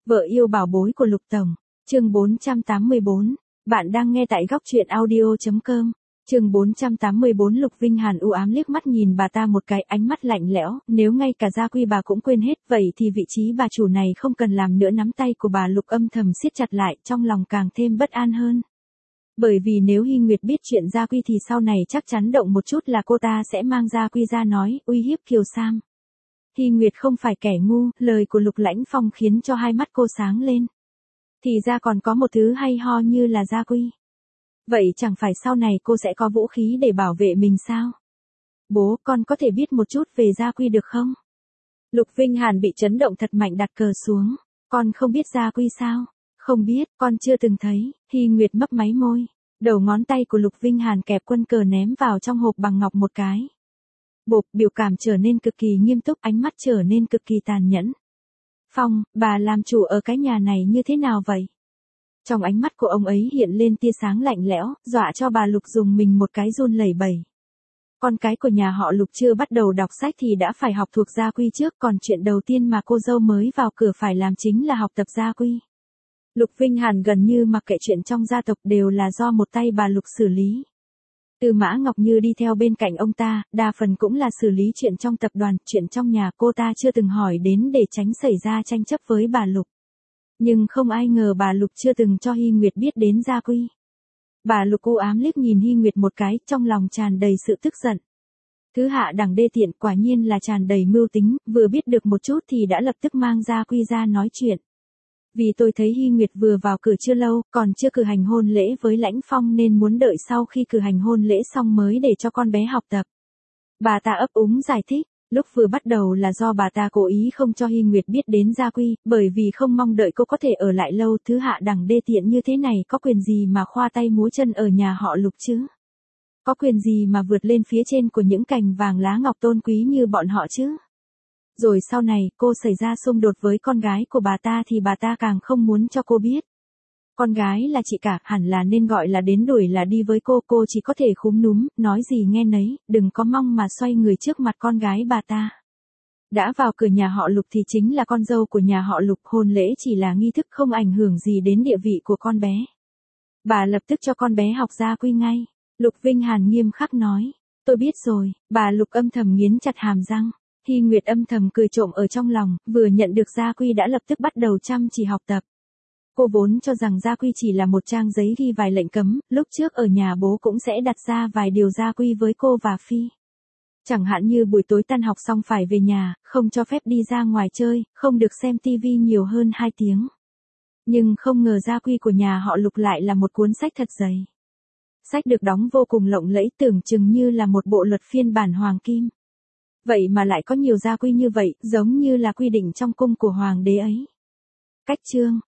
Vợ yêu bảo bối của Lục Tổng. Chương 484. Bạn đang nghe tại góc truyện audio.com. Chương 484. Lục Vinh Hàn u ám liếc mắt nhìn bà ta một cái, ánh mắt lạnh lẽo, nếu ngay cả gia quy bà cũng quên hết, vậy thì vị trí bà chủ này không cần làm nữa. Nắm tay của bà Lục âm thầm siết chặt lại, trong lòng càng thêm bất an hơn. Bởi vì nếu Hy Nguyệt biết chuyện gia quy thì sau này chắc chắn động một chút là cô ta sẽ mang gia quy ra nói, uy hiếp Kiều Sam. Hy Nguyệt không phải kẻ ngu, lời của Lục Lãnh Phong khiến cho hai mắt cô sáng lên. Thì ra còn có một thứ hay ho như là gia quy. Vậy chẳng phải sau này cô sẽ có vũ khí để bảo vệ mình sao? Bố, con có thể biết một chút về gia quy được không? Lục Vinh Hàn bị chấn động thật mạnh, đặt cờ xuống. Con không biết gia quy sao? Không biết, con chưa từng thấy. Hy Nguyệt mấp máy môi. Đầu ngón tay của Lục Vinh Hàn kẹp quân cờ ném vào trong hộp bằng ngọc một cái. Bộp, biểu cảm trở nên cực kỳ nghiêm túc, ánh mắt trở nên cực kỳ tàn nhẫn. Phong, bà làm chủ ở cái nhà này như thế nào vậy? Trong ánh mắt của ông ấy hiện lên tia sáng lạnh lẽo, dọa cho bà Lục dùng mình một cái run lẩy bẩy. Con cái của nhà họ Lục chưa bắt đầu đọc sách thì đã phải học thuộc gia quy trước, còn chuyện đầu tiên mà cô dâu mới vào cửa phải làm chính là học tập gia quy. Lục Vinh Hàn gần như mặc kệ chuyện trong gia tộc đều là do một tay bà Lục xử lý. Từ Mã Ngọc Như đi theo bên cạnh ông ta, đa phần cũng là xử lý chuyện trong tập đoàn, chuyện trong nhà cô ta chưa từng hỏi đến để tránh xảy ra tranh chấp với bà Lục. Nhưng không ai ngờ bà Lục chưa từng cho Hy Nguyệt biết đến gia quy. Bà Lục u ám liếc nhìn Hy Nguyệt một cái, trong lòng tràn đầy sự tức giận. Thứ hạ đẳng đê tiện, quả nhiên là tràn đầy mưu tính, vừa biết được một chút thì đã lập tức mang gia quy ra nói chuyện. Vì tôi thấy Hy Nguyệt vừa vào cửa chưa lâu, còn chưa cử hành hôn lễ với Lãnh Phong nên muốn đợi sau khi cử hành hôn lễ xong mới để cho con bé học tập. Bà ta ấp úng giải thích, lúc vừa bắt đầu là do bà ta cố ý không cho Hy Nguyệt biết đến gia quy, bởi vì không mong đợi cô có thể ở lại lâu. Thứ hạ đẳng đê tiện như thế này có quyền gì mà khoa tay múa chân ở nhà họ Lục chứ? Có quyền gì mà vượt lên phía trên của những cành vàng lá ngọc tôn quý như bọn họ chứ? Rồi sau này cô xảy ra xung đột với con gái của bà ta thì bà ta càng không muốn cho cô biết. Con gái là chị cả, hẳn là nên gọi là đến đuổi là đi với cô chỉ có thể khúm núm, nói gì nghe nấy, đừng có mong mà xoay người trước mặt con gái bà ta. Đã vào cửa nhà họ Lục thì chính là con dâu của nhà họ Lục, hôn lễ chỉ là nghi thức không ảnh hưởng gì đến địa vị của con bé. Bà lập tức cho con bé học gia quy ngay. Lục Vinh Hàn nghiêm khắc nói, tôi biết rồi. Bà Lục âm thầm nghiến chặt hàm răng. Hy Nguyệt âm thầm cười trộm ở trong lòng, vừa nhận được gia quy đã lập tức bắt đầu chăm chỉ học tập. Cô vốn cho rằng gia quy chỉ là một trang giấy ghi vài lệnh cấm, lúc trước ở nhà bố cũng sẽ đặt ra vài điều gia quy với cô và Phi. Chẳng hạn như buổi tối tan học xong phải về nhà, không cho phép đi ra ngoài chơi, không được xem tivi nhiều hơn 2 tiếng. Nhưng không ngờ gia quy của nhà họ Lục lại là một cuốn sách thật dày. Sách được đóng vô cùng lộng lẫy, tưởng chừng như là một bộ luật phiên bản hoàng kim. Vậy mà lại có nhiều gia quy như vậy, giống như là quy định trong cung của hoàng đế ấy. Cách chương,